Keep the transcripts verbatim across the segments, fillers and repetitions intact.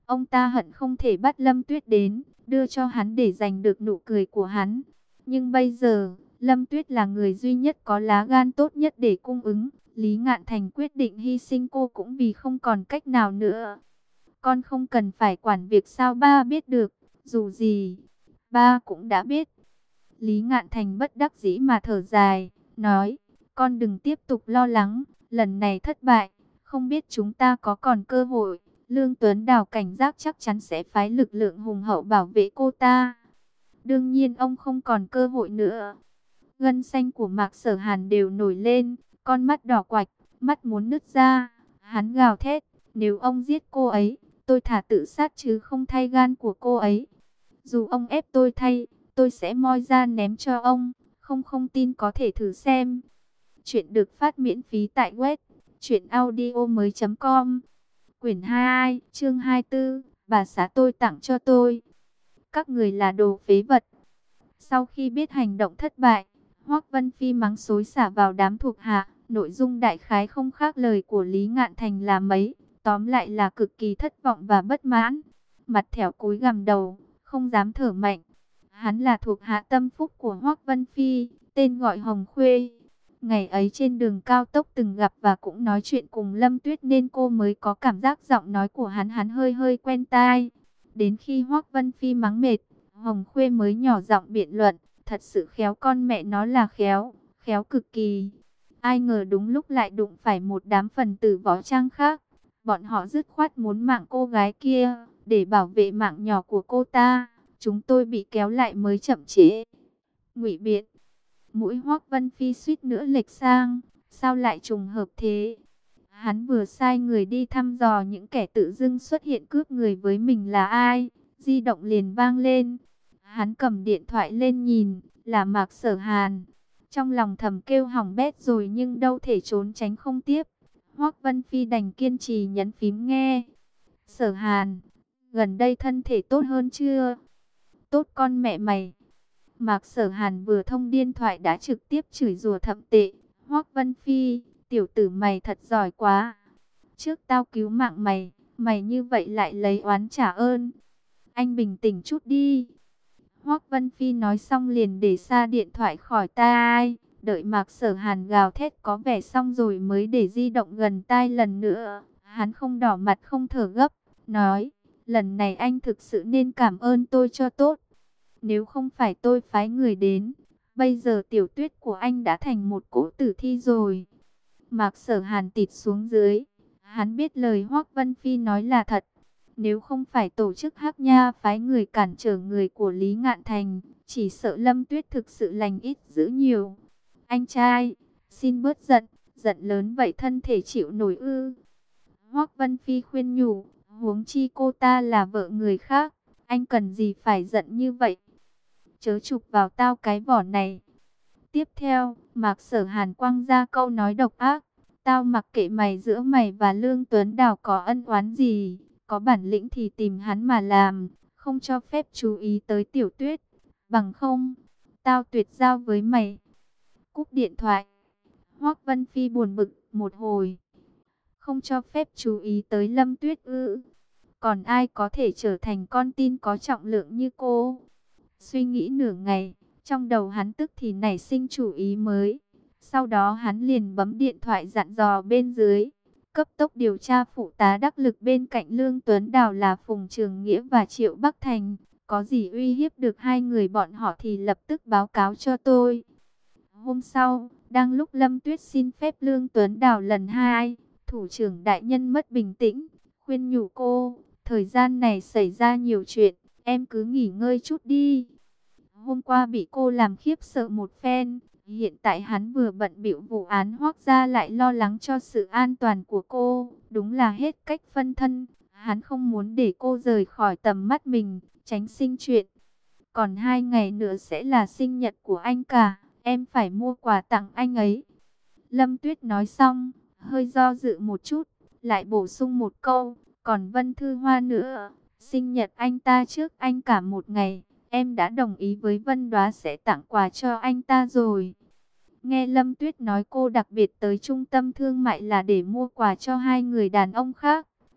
Ông ta hận không thể bắt Lâm Tuyết đến, đưa cho hắn để giành được nụ cười của hắn. Nhưng bây giờ, Lâm Tuyết là người duy nhất có lá gan tốt nhất để cung ứng. Lý Ngạn Thành quyết định hy sinh cô cũng vì không còn cách nào nữa. Con không cần phải quản việc sao ba biết được, dù gì, ba cũng đã biết. Lý Ngạn Thành bất đắc dĩ mà thở dài, nói, con đừng tiếp tục lo lắng, lần này thất bại, không biết chúng ta có còn cơ hội. Lương Tuấn Đào cảnh giác chắc chắn sẽ phái lực lượng hùng hậu bảo vệ cô ta. Đương nhiên ông không còn cơ hội nữa. Gân xanh của Mạc Sở Hàn đều nổi lên, con mắt đỏ quạch, mắt muốn nứt ra. Hắn gào thét, nếu ông giết cô ấy, tôi thả tự sát chứ không thay gan của cô ấy. Dù ông ép tôi thay, tôi sẽ moi ra ném cho ông, không không tin có thể thử xem. Chuyện được phát miễn phí tại web truyện audio mới chấm com. Quyển hai, chương hai mươi tư, bà xã tôi tặng cho tôi. Các người là đồ phế vật. Sau khi biết hành động thất bại, Hoắc Vân Phi mắng xối xả vào đám thuộc hạ, nội dung đại khái không khác lời của Lý Ngạn Thành là mấy, tóm lại là cực kỳ thất vọng và bất mãn. Mặt thẻo cúi gằm đầu, không dám thở mạnh. Hắn là thuộc hạ tâm phúc của Hoắc Vân Phi, tên gọi Hồng Khuê. Ngày ấy trên đường cao tốc từng gặp và cũng nói chuyện cùng Lâm Tuyết nên cô mới có cảm giác giọng nói của hắn hắn hơi hơi quen tai. Đến khi Hoắc Vân Phi mắng mệt, Hồng Khuê mới nhỏ giọng biện luận, thật sự khéo, con mẹ nó là khéo, khéo cực kỳ. Ai ngờ đúng lúc lại đụng phải một đám phần tử võ trang khác. Bọn họ dứt khoát muốn mạng cô gái kia, để bảo vệ mạng nhỏ của cô ta. Chúng tôi bị kéo lại mới chậm trễ. Ngụy biện. Mũi Hoắc Vân Phi suýt nữa lệch sang, sao lại trùng hợp thế? Hắn vừa sai người đi thăm dò những kẻ tự dưng xuất hiện cướp người với mình là ai, di động liền vang lên. Hắn cầm điện thoại lên nhìn, là Mạc Sở Hàn. Trong lòng thầm kêu hỏng bét rồi nhưng đâu thể trốn tránh không tiếp. Hoắc Vân Phi đành kiên trì nhấn phím nghe. Sở Hàn, gần đây thân thể tốt hơn chưa? Tốt con mẹ mày. Mạc Sở Hàn vừa thông điện thoại đã trực tiếp chửi rủa thậm tệ. Hoắc Vân Phi, tiểu tử mày thật giỏi quá. Trước tao cứu mạng mày, mày như vậy lại lấy oán trả ơn. Anh bình tĩnh chút đi. Hoắc Vân Phi nói xong liền để xa điện thoại khỏi tai. Đợi Mạc Sở Hàn gào thét có vẻ xong rồi mới để di động gần tai lần nữa. Hắn không đỏ mặt không thở gấp, nói, lần này anh thực sự nên cảm ơn tôi cho tốt. Nếu không phải tôi phái người đến, bây giờ Tiểu Tuyết của anh đã thành một cỗ tử thi rồi. Mạc Sở Hàn tịt xuống dưới. Hắn biết lời Hoắc Vân Phi nói là thật. Nếu không phải tổ chức Hắc Nha phái người cản trở người của Lý Ngạn Thành, chỉ sợ Lâm Tuyết thực sự lành ít dữ nhiều. Anh trai, xin bớt giận, giận lớn vậy thân thể chịu nổi ư? Hoắc Vân Phi khuyên nhủ, huống chi cô ta là vợ người khác, anh cần gì phải giận như vậy? Chớ chụp vào tao cái vỏ này. Tiếp theo, Mạc Sở Hàn quăng ra câu nói độc ác, tao mặc kệ mày, giữa mày và Lương Tuấn Đào có ân oán gì, có bản lĩnh thì tìm hắn mà làm, không cho phép chú ý tới Tiểu Tuyết, bằng không, tao tuyệt giao với mày. Cúp điện thoại, Hoắc Vân Phi buồn bực một hồi. Không cho phép chú ý tới Lâm Tuyết ư? Còn ai có thể trở thành con tin có trọng lượng như cô? Suy nghĩ nửa ngày, trong đầu hắn tức thì nảy sinh chủ ý mới. Sau đó hắn liền bấm điện thoại dặn dò bên dưới, cấp tốc điều tra phụ tá đắc lực bên cạnh Lương Tuấn Đào là Phùng Trường Nghĩa và Triệu Bắc Thành. Có gì uy hiếp được hai người bọn họ thì lập tức báo cáo cho tôi. Hôm sau, đang lúc Lâm Tuyết xin phép Lương Tuấn Đào lần hai, thủ trưởng đại nhân mất bình tĩnh, khuyên nhủ cô, thời gian này xảy ra nhiều chuyện, em cứ nghỉ ngơi chút đi. Hôm qua bị cô làm khiếp sợ một phen, hiện tại hắn vừa bận bịu vụ án Hoắc gia lại lo lắng cho sự an toàn của cô, đúng là hết cách phân thân. Hắn không muốn để cô rời khỏi tầm mắt mình, tránh sinh chuyện. Còn hai ngày nữa sẽ là sinh nhật của anh cả, em phải mua quà tặng anh ấy. Lâm Tuyết nói xong, hơi do dự một chút, lại bổ sung một câu, còn Vân Thư Hoa nữa, sinh nhật anh ta trước anh cả một ngày. Em đã đồng ý với Vân Đoá sẽ tặng quà cho anh ta rồi. Nghe Lâm Tuyết nói cô đặc biệt tới trung tâm thương mại là để mua quà cho hai người đàn ông khác.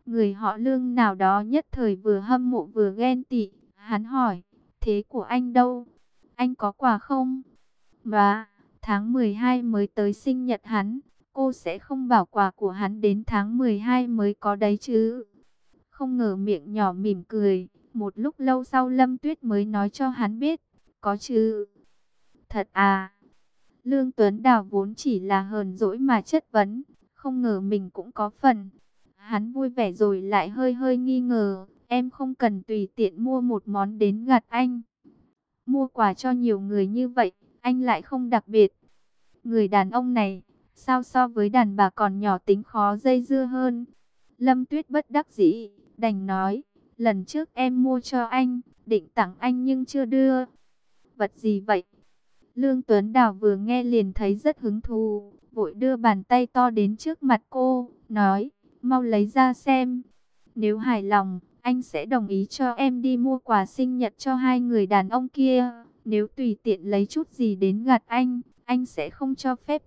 Người họ Lương nào đó nhất thời vừa hâm mộ vừa ghen tị. Hắn hỏi, thế của anh đâu? Anh có quà không? Mà, tháng mười hai mới tới sinh nhật hắn, cô sẽ không bảo quà của hắn đến tháng mười hai mới có đấy chứ? Không ngờ miệng nhỏ mỉm cười, một lúc lâu sau Lâm Tuyết mới nói cho hắn biết, có chứ. Thật à? Lương Tuấn Đào vốn chỉ là hờn dỗi mà chất vấn, không ngờ mình cũng có phần. Hắn vui vẻ rồi lại hơi hơi nghi ngờ, em không cần tùy tiện mua một món đến gạt anh. Mua quà cho nhiều người như vậy, anh lại không đặc biệt. Người đàn ông này, sao so với đàn bà còn nhỏ tính khó dây dưa hơn. Lâm Tuyết bất đắc dĩ, đành nói, lần trước em mua cho anh, định tặng anh nhưng chưa đưa. Vật gì vậy? Lương Tuấn Đào vừa nghe liền thấy rất hứng thú, vội đưa bàn tay to đến trước mặt cô, nói, mau lấy ra xem. Nếu hài lòng, anh sẽ đồng ý cho em đi mua quà sinh nhật cho hai người đàn ông kia. Nếu tùy tiện lấy chút gì đến gạt anh, anh sẽ không cho phép.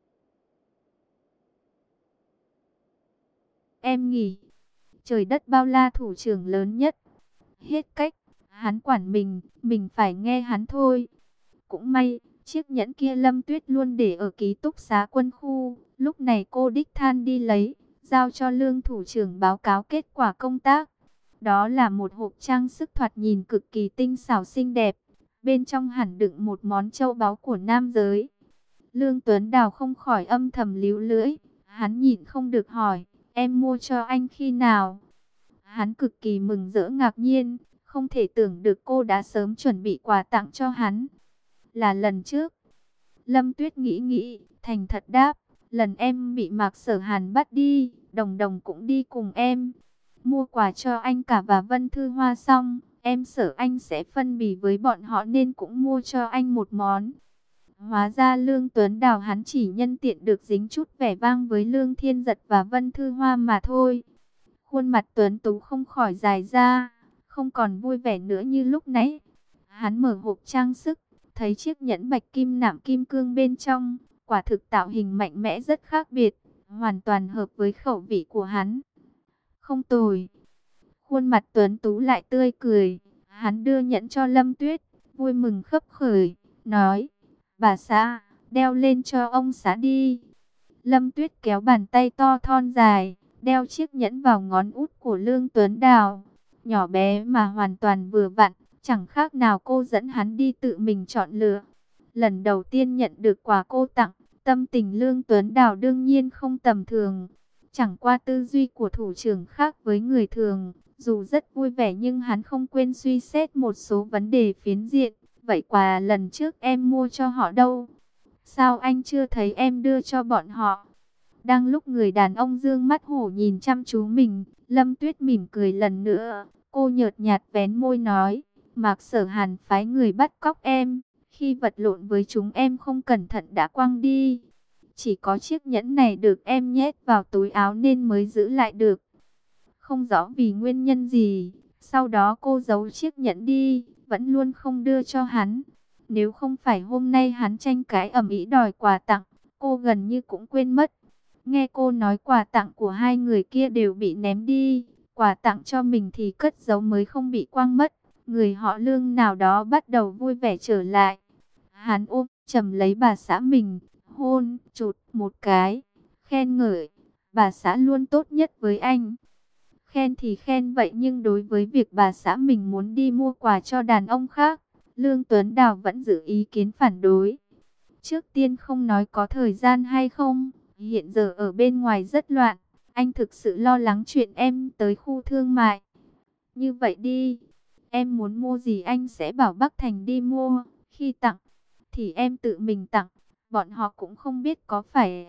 Em nghỉ. Trời đất bao la thủ trưởng lớn nhất. Hết cách, hắn quản mình, mình phải nghe hắn thôi. Cũng may, chiếc nhẫn kia Lâm Tuyết luôn để ở ký túc xá quân khu. Lúc này cô đích thân đi lấy, giao cho Lương thủ trưởng báo cáo kết quả công tác. Đó là một hộp trang sức thoạt nhìn cực kỳ tinh xảo xinh đẹp. Bên trong hẳn đựng một món châu báu của nam giới. Lương Tuấn Đào không khỏi âm thầm líu lưỡi. Hắn nhịn không được hỏi, em mua cho anh khi nào? Hắn cực kỳ mừng rỡ ngạc nhiên, không thể tưởng được cô đã sớm chuẩn bị quà tặng cho hắn. Là lần trước. Lâm Tuyết nghĩ nghĩ, thành thật đáp, lần em bị Mạc Sở Hàn bắt đi, Đồng Đồng cũng đi cùng em. Mua quà cho anh cả và Vân Thư Hoa xong, em sợ anh sẽ phân bì với bọn họ nên cũng mua cho anh một món. Hóa ra Lương Tuấn Đào hắn chỉ nhân tiện được dính chút vẻ vang với Lương Thiên Giật và Vân Thư Hoa mà thôi. Khuôn mặt Tuấn Tú không khỏi dài ra, không còn vui vẻ nữa như lúc nãy. Hắn mở hộp trang sức, thấy chiếc nhẫn bạch kim nạm kim cương bên trong, quả thực tạo hình mạnh mẽ rất khác biệt, hoàn toàn hợp với khẩu vị của hắn. Không tồi. Khuôn mặt Tuấn Tú lại tươi cười, hắn đưa nhẫn cho Lâm Tuyết, vui mừng khấp khởi, nói, bà xã, đeo lên cho ông xã đi. Lâm Tuyết kéo bàn tay to thon dài, đeo chiếc nhẫn vào ngón út của Lương Tuấn Đào. Nhỏ bé mà hoàn toàn vừa vặn, chẳng khác nào cô dẫn hắn đi tự mình chọn lựa. Lần đầu tiên nhận được quà cô tặng, tâm tình Lương Tuấn Đào đương nhiên không tầm thường. Chẳng qua tư duy của thủ trưởng khác với người thường, dù rất vui vẻ nhưng hắn không quên suy xét một số vấn đề phiến diện. Vậy quà lần trước em mua cho họ đâu? Sao anh chưa thấy em đưa cho bọn họ? Đang lúc người đàn ông dương mắt hổ nhìn chăm chú mình, Lâm Tuyết mỉm cười lần nữa. Cô nhợt nhạt vén môi nói, Mạc Sở Hàn phái người bắt cóc em. Khi vật lộn với chúng em không cẩn thận đã quăng đi. Chỉ có chiếc nhẫn này được em nhét vào túi áo nên mới giữ lại được. Không rõ vì nguyên nhân gì, sau đó cô giấu chiếc nhẫn đi, vẫn luôn không đưa cho hắn. Nếu không phải hôm nay hắn tranh cãi ầm ĩ đòi quà tặng, cô gần như cũng quên mất. Nghe cô nói quà tặng của hai người kia đều bị ném đi, quà tặng cho mình thì cất giấu mới không bị quăng mất. Người họ Lương nào đó bắt đầu vui vẻ trở lại. Hắn ôm chầm lấy bà xã mình, hôn, chụt một cái, khen ngợi, bà xã luôn tốt nhất với anh. Khen thì khen vậy nhưng đối với việc bà xã mình muốn đi mua quà cho đàn ông khác, Lương Tuấn Đào vẫn giữ ý kiến phản đối. Trước tiên không nói có thời gian hay không, hiện giờ ở bên ngoài rất loạn, anh thực sự lo lắng chuyện em tới khu thương mại. Như vậy đi, em muốn mua gì anh sẽ bảo Bắc Thành đi mua, khi tặng thì em tự mình tặng, bọn họ cũng không biết có phải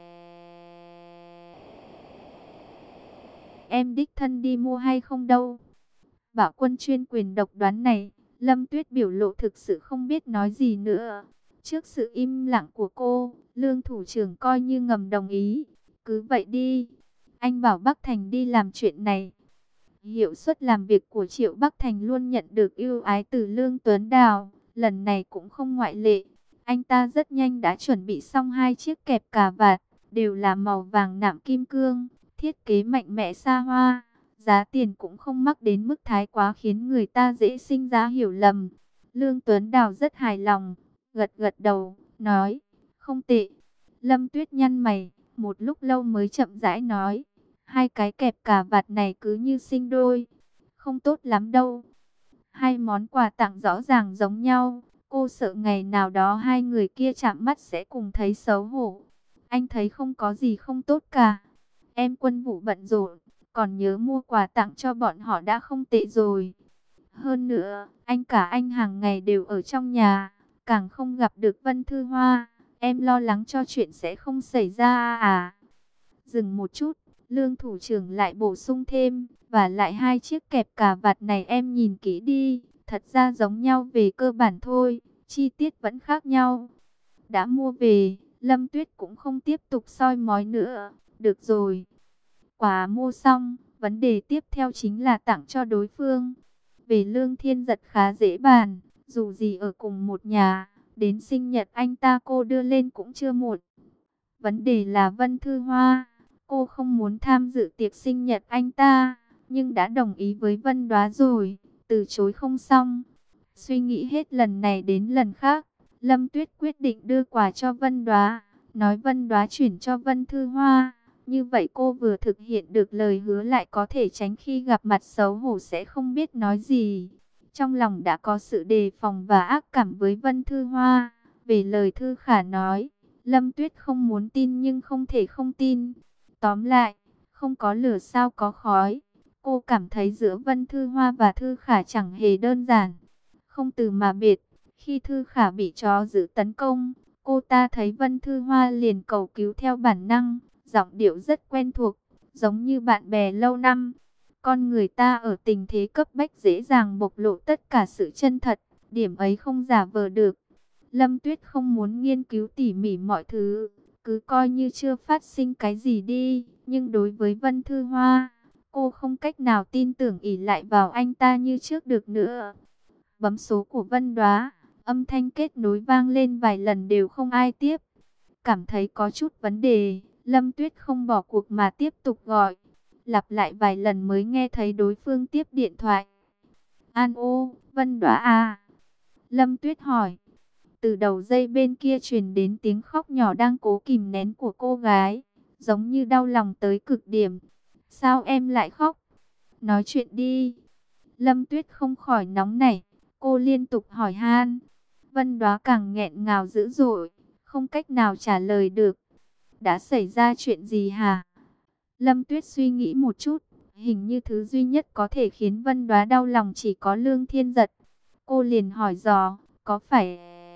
em đích thân đi mua hay không đâu. Bảo Quân chuyên quyền độc đoán này, Lâm Tuyết biểu lộ thực sự không biết nói gì nữa. Trước sự im lặng của cô, Lương thủ trưởng coi như ngầm đồng ý. Cứ vậy đi, anh bảo Bắc Thành đi làm chuyện này. Hiệu suất làm việc của Triệu Bắc Thành luôn nhận được ưu ái từ Lương Tuấn Đào, lần này cũng không ngoại lệ. Anh ta rất nhanh đã chuẩn bị xong hai chiếc kẹp cà vạt, đều là màu vàng nạm kim cương, thiết kế mạnh mẽ xa hoa. Giá tiền cũng không mắc đến mức thái quá khiến người ta dễ sinh ra hiểu lầm. Lương Tuấn Đào rất hài lòng, gật gật đầu, nói, không tệ. Lâm Tuyết nhăn mày, một lúc lâu mới chậm rãi nói, hai cái kẹp cà vạt này cứ như sinh đôi, không tốt lắm đâu. Hai món quà tặng rõ ràng giống nhau, cô sợ ngày nào đó hai người kia chạm mắt sẽ cùng thấy xấu hổ. Anh thấy không có gì không tốt cả. Em Quân Vũ bận rộn, còn nhớ mua quà tặng cho bọn họ đã không tệ rồi. Hơn nữa, anh cả anh hàng ngày đều ở trong nhà, càng không gặp được Vân Thư Hoa. Em lo lắng cho chuyện sẽ không xảy ra à. Dừng một chút, Lương thủ trưởng lại bổ sung thêm, và lại hai chiếc kẹp cà vạt này em nhìn kỹ đi, thật ra giống nhau về cơ bản thôi, chi tiết vẫn khác nhau. Đã mua về, Lâm Tuyết cũng không tiếp tục soi mói nữa, được rồi. Quà mua xong, vấn đề tiếp theo chính là tặng cho đối phương. Về Lương Thiên Giật khá dễ bàn, dù gì ở cùng một nhà, đến sinh nhật anh ta cô đưa lên cũng chưa muộn. Vấn đề là Vân Thư Hoa, cô không muốn tham dự tiệc sinh nhật anh ta, nhưng đã đồng ý với Vân Đóa rồi, từ chối không xong. Suy nghĩ hết lần này đến lần khác, Lâm Tuyết quyết định đưa quà cho Vân Đóa, nói Vân Đóa chuyển cho Vân Thư Hoa. Như vậy cô vừa thực hiện được lời hứa lại có thể tránh khi gặp mặt xấu hổ sẽ không biết nói gì. Trong lòng đã có sự đề phòng và ác cảm với Vân Thư Hoa. Về lời Thư Khả nói, Lâm Tuyết không muốn tin nhưng không thể không tin. Tóm lại, không có lửa sao có khói. Cô cảm thấy giữa Vân Thư Hoa và Thư Khả chẳng hề đơn giản. Không từ mà biệt, khi Thư Khả bị chó dữ tấn công, cô ta thấy Vân Thư Hoa liền cầu cứu theo bản năng. Giọng điệu rất quen thuộc, giống như bạn bè lâu năm. Con người ta ở tình thế cấp bách dễ dàng bộc lộ tất cả sự chân thật, điểm ấy không giả vờ được. Lâm Tuyết không muốn nghiên cứu tỉ mỉ mọi thứ, cứ coi như chưa phát sinh cái gì đi. Nhưng đối với Vân Thư Hoa, cô không cách nào tin tưởng ỷ lại vào anh ta như trước được nữa. Bấm số của Vân Đóa, âm thanh kết nối vang lên vài lần đều không ai tiếp. Cảm thấy có chút vấn đề, Lâm Tuyết không bỏ cuộc mà tiếp tục gọi. Lặp lại vài lần mới nghe thấy đối phương tiếp điện thoại. An ô, Vân Đóa à? Lâm Tuyết hỏi. Từ đầu dây bên kia truyền đến tiếng khóc nhỏ đang cố kìm nén của cô gái, giống như đau lòng tới cực điểm. Sao em lại khóc? Nói chuyện đi. Lâm Tuyết không khỏi nóng nảy, cô liên tục hỏi han. Vân Đóa càng nghẹn ngào dữ dội, không cách nào trả lời được. Đã xảy ra chuyện gì hả? Lâm Tuyết suy nghĩ một chút, hình như thứ duy nhất có thể khiến Vân Đóa đau lòng chỉ có Lương Thiên Giật. Cô liền hỏi dò, có phải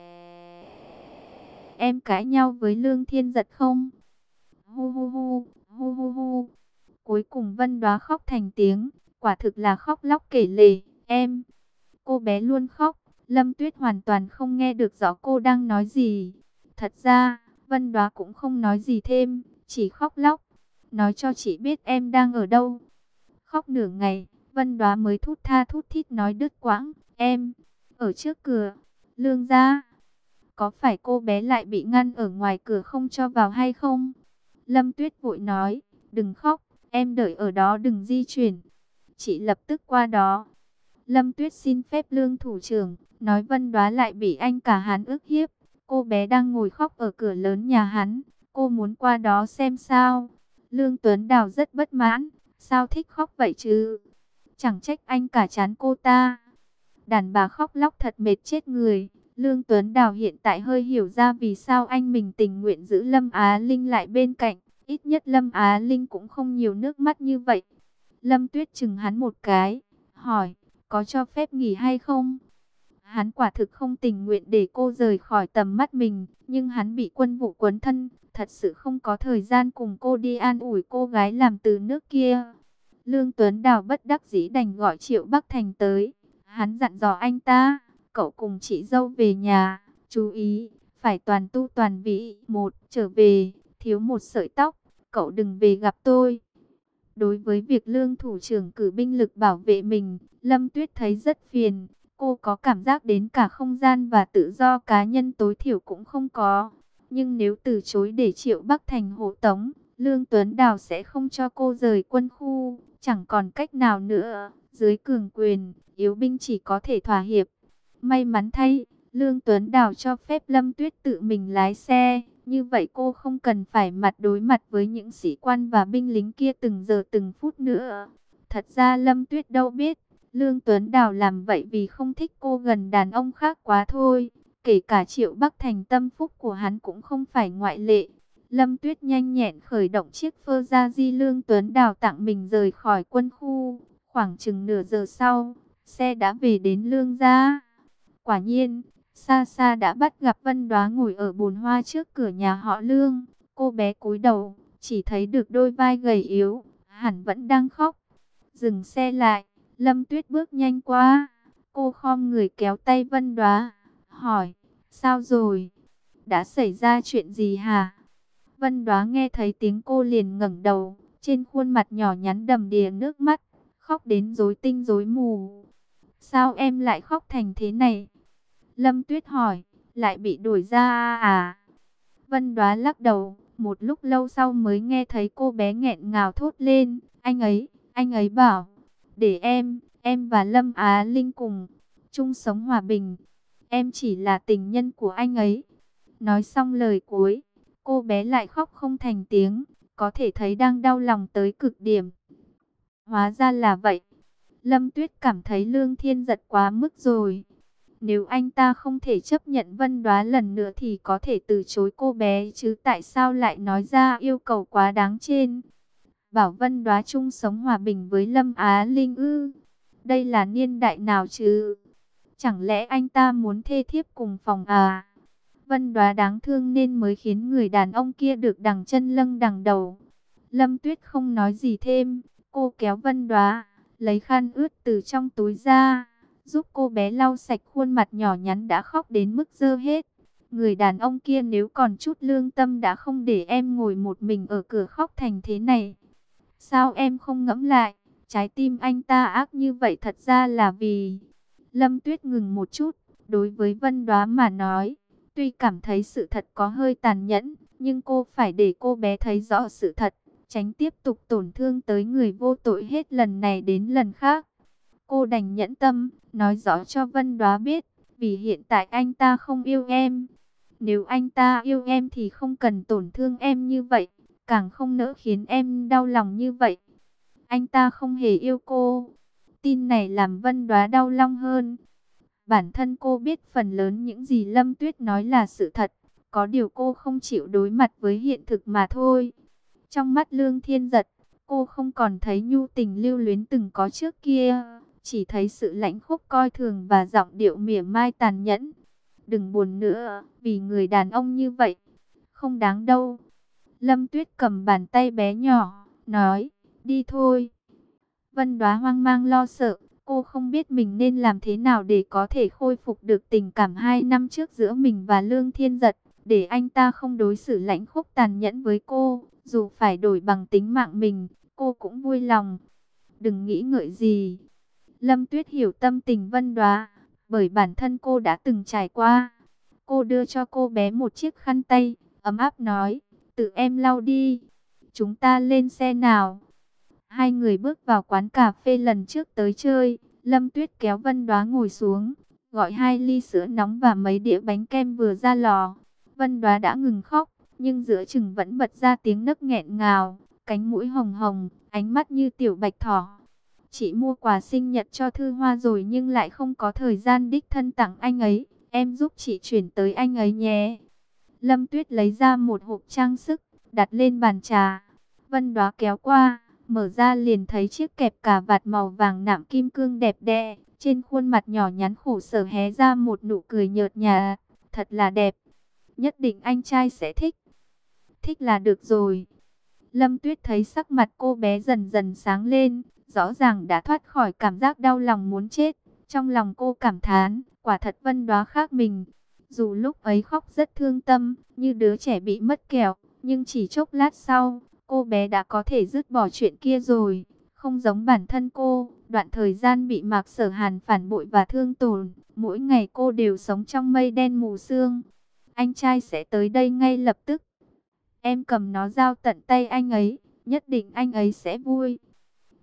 em cãi nhau với Lương Thiên Giật không? Hu hu hu, hu hu hu. Cuối cùng Vân Đóa khóc thành tiếng, quả thực là khóc lóc kể lể. Em, cô bé luôn khóc, Lâm Tuyết hoàn toàn không nghe được rõ cô đang nói gì. Thật ra, Vân Đóa cũng không nói gì thêm, chỉ khóc lóc, nói cho chị biết em đang ở đâu. Khóc nửa ngày, Vân Đóa mới thút tha thút thít nói đứt quãng, em, ở trước cửa, Lương gia. Có phải cô bé lại bị ngăn ở ngoài cửa không cho vào hay không? Lâm Tuyết vội nói, đừng khóc, em đợi ở đó đừng di chuyển. Chị lập tức qua đó. Lâm Tuyết xin phép Lương thủ trưởng, nói Vân Đóa lại bị anh cả hắn ức hiếp. Cô bé đang ngồi khóc ở cửa lớn nhà hắn, cô muốn qua đó xem sao. Lương Tuấn Đào rất bất mãn, sao thích khóc vậy chứ? Chẳng trách anh cả chán cô ta. Đàn bà khóc lóc thật mệt chết người. Lương Tuấn Đào hiện tại hơi hiểu ra vì sao anh mình tình nguyện giữ Lâm Á Linh lại bên cạnh. Ít nhất Lâm Á Linh cũng không nhiều nước mắt như vậy. Lâm Tuyết chừng hắn một cái, hỏi, có cho phép nghỉ hay không? Hắn quả thực không tình nguyện để cô rời khỏi tầm mắt mình, nhưng hắn bị Quân Vũ quấn thân, thật sự không có thời gian cùng cô đi an ủi cô gái làm từ nước kia. Lương Tuấn Đào bất đắc dĩ đành gọi Triệu Bắc Thành tới. Hắn dặn dò anh ta, cậu cùng chị dâu về nhà, chú ý, phải toàn tu toàn vĩ. Một, trở về, thiếu một sợi tóc, cậu đừng về gặp tôi. Đối với việc Lương thủ trưởng cử binh lực bảo vệ mình, Lâm Tuyết thấy rất phiền. Cô có cảm giác đến cả không gian và tự do cá nhân tối thiểu cũng không có. Nhưng nếu từ chối để Triệu Bắc Thành hộ tống, Lương Tuấn Đào sẽ không cho cô rời quân khu. chẳng còn cách nào nữa, dưới cường quyền, yếu binh chỉ có thể thỏa hiệp. May mắn thay, Lương Tuấn Đào cho phép Lâm Tuyết tự mình lái xe, như vậy cô không cần phải mặt đối mặt với những sĩ quan và binh lính kia từng giờ từng phút nữa. Thật ra Lâm Tuyết đâu biết, Lương Tuấn Đào làm vậy vì không thích cô gần đàn ông khác quá thôi. Kể cả Triệu Bắc Thành tâm phúc của hắn cũng không phải ngoại lệ. Lâm Tuyết nhanh nhẹn khởi động chiếc Ferrari Lương Tuấn Đào tặng mình rời khỏi quân khu. Khoảng chừng nửa giờ sau, xe đã về đến Lương gia. Quả nhiên, xa xa đã bắt gặp Vân Đoá ngồi ở bồn hoa trước cửa nhà họ Lương. Cô bé cúi đầu, chỉ thấy được đôi vai gầy yếu, hẳn vẫn đang khóc. Dừng xe lại, Lâm Tuyết bước nhanh qua. Cô khom người kéo tay Vân Đoá, hỏi, sao rồi? Đã xảy ra chuyện gì hả? Vân Đoá nghe thấy tiếng cô liền ngẩng đầu, trên khuôn mặt nhỏ nhắn đầm đìa nước mắt, khóc đến rối tinh rối mù. Sao em lại khóc thành thế này? Lâm Tuyết hỏi, lại bị đuổi ra à? Vân Đoá lắc đầu, một lúc lâu sau mới nghe thấy cô bé nghẹn ngào thốt lên, anh ấy, anh ấy bảo, để em, em và Lâm Á Linh cùng chung sống hòa bình. Em chỉ là tình nhân của anh ấy. Nói xong lời cuối, cô bé lại khóc không thành tiếng, có thể thấy đang đau lòng tới cực điểm. Hóa ra là vậy. Lâm Tuyết cảm thấy Lương Thiên giật quá mức rồi. Nếu anh ta không thể chấp nhận Vân Đoá lần nữa thì có thể từ chối cô bé, chứ tại sao lại nói ra yêu cầu quá đáng trên. Bảo Vân Đoá chung sống hòa bình với Lâm Á Linh ư? Đây là niên đại nào chứ? Chẳng lẽ anh ta muốn thê thiếp cùng phòng à? Vân Đoá đáng thương nên mới khiến người đàn ông kia được đằng chân lâng đằng đầu. Lâm Tuyết không nói gì thêm, cô kéo Vân Đoá, lấy khăn ướt từ trong túi ra, giúp cô bé lau sạch khuôn mặt nhỏ nhắn đã khóc đến mức dơ hết. Người đàn ông kia nếu còn chút lương tâm đã không để em ngồi một mình ở cửa khóc thành thế này. Sao em không ngẫm lại, trái tim anh ta ác như vậy thật ra là vì... Lâm Tuyết ngừng một chút, đối với Vân Đoá mà nói, tuy cảm thấy sự thật có hơi tàn nhẫn, nhưng cô phải để cô bé thấy rõ sự thật, tránh tiếp tục tổn thương tới người vô tội hết lần này đến lần khác. Cô đành nhẫn tâm, nói rõ cho Vân Đoá biết, vì hiện tại anh ta không yêu em. Nếu anh ta yêu em thì không cần tổn thương em như vậy, càng không nỡ khiến em đau lòng như vậy. Anh ta không hề yêu cô. Tin này làm Vân Đoá đau lòng hơn. Bản thân cô biết phần lớn những gì Lâm Tuyết nói là sự thật, có điều cô không chịu đối mặt với hiện thực mà thôi. Trong mắt Lương Thiên Giật, cô không còn thấy nhu tình lưu luyến từng có trước kia, chỉ thấy sự lãnh khốc coi thường và giọng điệu mỉa mai tàn nhẫn. Đừng buồn nữa, vì người đàn ông như vậy, không đáng đâu. Lâm Tuyết cầm bàn tay bé nhỏ, nói, đi thôi. Vân Đoá hoang mang lo sợ, cô không biết mình nên làm thế nào để có thể khôi phục được tình cảm hai năm trước giữa mình và Lương Thiên Giật, để anh ta không đối xử lãnh khốc tàn nhẫn với cô, dù phải đổi bằng tính mạng mình, cô cũng vui lòng. Đừng nghĩ ngợi gì. Lâm Tuyết hiểu tâm tình Vân Đoá, bởi bản thân cô đã từng trải qua. Cô đưa cho cô bé một chiếc khăn tay, ấm áp nói, tự em lau đi. Chúng ta lên xe nào. Hai người bước vào quán cà phê lần trước tới chơi. Lâm Tuyết kéo Vân Đoá ngồi xuống, gọi hai ly sữa nóng và mấy đĩa bánh kem vừa ra lò. Vân Đoá đã ngừng khóc, nhưng giữa chừng vẫn bật ra tiếng nấc nghẹn ngào, cánh mũi hồng hồng, ánh mắt như tiểu bạch thỏ. Chị mua quà sinh nhật cho Thư Hoa rồi nhưng lại không có thời gian đích thân tặng anh ấy. Em giúp chị chuyển tới anh ấy nhé. Lâm Tuyết lấy ra một hộp trang sức, đặt lên bàn trà. Vân Đoá kéo qua, mở ra liền thấy chiếc kẹp cà vạt màu vàng nạm kim cương đẹp đẽ. Trên khuôn mặt nhỏ nhắn khổ sở hé ra một nụ cười nhợt nhạt. Thật là đẹp. Nhất định anh trai sẽ thích. Thích là được rồi. Lâm Tuyết thấy sắc mặt cô bé dần dần sáng lên, rõ ràng đã thoát khỏi cảm giác đau lòng muốn chết. Trong lòng cô cảm thán, quả thật Vân Đoá khác mình. Dù lúc ấy khóc rất thương tâm, như đứa trẻ bị mất kẹo, nhưng chỉ chốc lát sau, cô bé đã có thể dứt bỏ chuyện kia rồi. Không giống bản thân cô, đoạn thời gian bị Mạc Sở Hàn phản bội và thương tổn, mỗi ngày cô đều sống trong mây đen mù sương. Anh trai sẽ tới đây ngay lập tức. Em cầm nó giao tận tay anh ấy, nhất định anh ấy sẽ vui.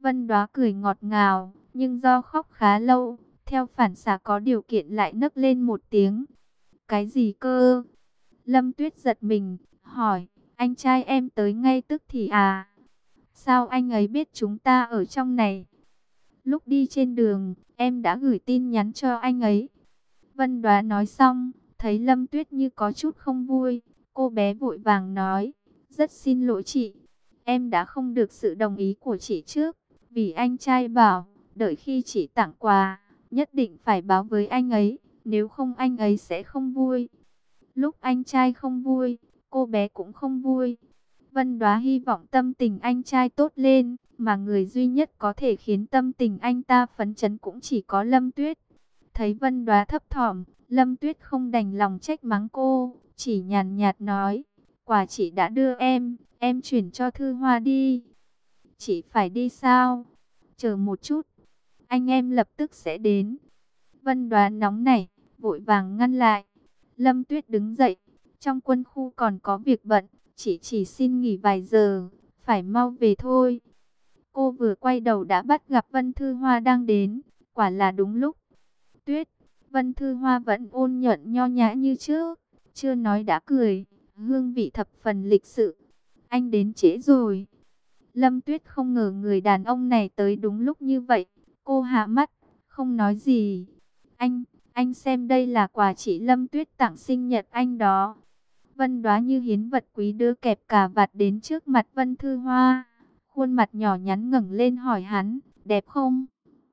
Vân Đóa cười ngọt ngào, nhưng do khóc khá lâu, theo phản xạ có điều kiện lại nấc lên một tiếng. Cái gì cơ? Lâm Tuyết giật mình, hỏi, anh trai em tới ngay tức thì à? Sao anh ấy biết chúng ta ở trong này? Lúc đi trên đường, em đã gửi tin nhắn cho anh ấy. Vân Đóa nói xong, thấy Lâm Tuyết như có chút không vui. Cô bé vội vàng nói, rất xin lỗi chị. Em đã không được sự đồng ý của chị trước. Vì anh trai bảo, đợi khi chị tặng quà, nhất định phải báo với anh ấy. Nếu không anh ấy sẽ không vui. Lúc anh trai không vui, cô bé cũng không vui. Vân Đóa hy vọng tâm tình anh trai tốt lên, mà người duy nhất có thể khiến tâm tình anh ta phấn chấn cũng chỉ có Lâm Tuyết. Thấy Vân Đóa thấp thỏm, Lâm Tuyết không đành lòng trách mắng cô, chỉ nhàn nhạt nói, quà chị đã đưa em, em chuyển cho Thư Hoa đi. Chị phải đi sao? Chờ một chút, anh em lập tức sẽ đến. Vân Đóa nóng nảy, vội vàng ngăn lại. Lâm Tuyết đứng dậy, trong quân khu còn có việc bận, chị chỉ xin nghỉ vài giờ, phải mau về thôi. Cô vừa quay đầu đã bắt gặp Vân Thư Hoa đang đến, quả là đúng lúc. Tuyết, Vân Thư Hoa vẫn ôn nhuận nho nhã như trước, chưa nói đã cười, hương vị thập phần lịch sự. Anh đến trễ rồi. Lâm Tuyết không ngờ người đàn ông này tới đúng lúc như vậy, cô hạ mắt, không nói gì. Anh, anh xem đây là quà chị Lâm Tuyết tặng sinh nhật anh đó. Vân Đóa như hiến vật quý đưa kẹp cà vạt đến trước mặt Vân Thư Hoa. Khuôn mặt nhỏ nhắn ngẩng lên hỏi hắn, đẹp không?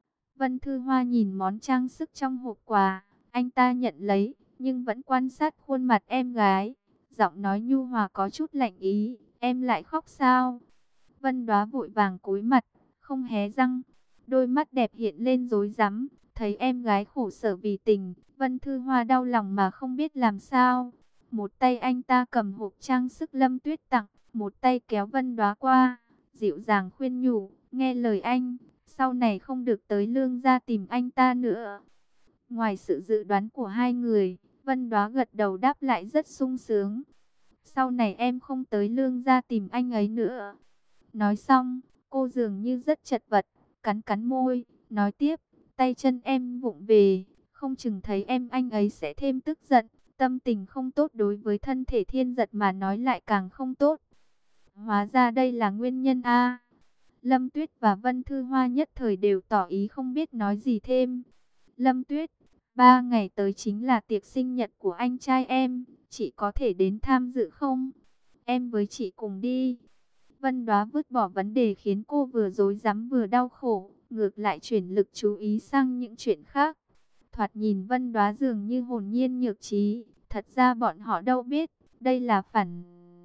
Vân Thư Hoa nhìn món trang sức trong hộp quà, anh ta nhận lấy, nhưng vẫn quan sát khuôn mặt em gái. Giọng nói nhu hòa có chút lạnh ý, em lại khóc sao? Vân Đóa vội vàng cúi mặt, không hé răng. Đôi mắt đẹp hiện lên rối rắm, thấy em gái khổ sở vì tình, Vân Thư Hoa đau lòng mà không biết làm sao. Một tay anh ta cầm hộp trang sức Lâm Tuyết tặng, một tay kéo Vân Đóa qua, dịu dàng khuyên nhủ, nghe lời anh, sau này không được tới Lương gia tìm anh ta nữa. Ngoài sự dự đoán của hai người, Vân Đóa gật đầu đáp lại rất sung sướng. Sau này em không tới Lương gia tìm anh ấy nữa. Nói xong, cô dường như rất chật vật, cắn cắn môi, nói tiếp, tay chân em vụng về, không chừng thấy em anh ấy sẽ thêm tức giận. Tâm tình không tốt đối với thân thể Thiên Giật mà nói lại càng không tốt. Hóa ra đây là nguyên nhân a. Lâm Tuyết và Vân Thư Hoa nhất thời đều tỏ ý không biết nói gì thêm. Lâm Tuyết, ba ngày tới chính là tiệc sinh nhật của anh trai em, chị có thể đến tham dự không? Em với chị cùng đi. Vân Đóa vứt bỏ vấn đề khiến cô vừa rối rắm vừa đau khổ, ngược lại chuyển lực chú ý sang những chuyện khác. Thoạt nhìn Vân Đóa dường như hồn nhiên nhược trí, thật ra bọn họ đâu biết, đây là phản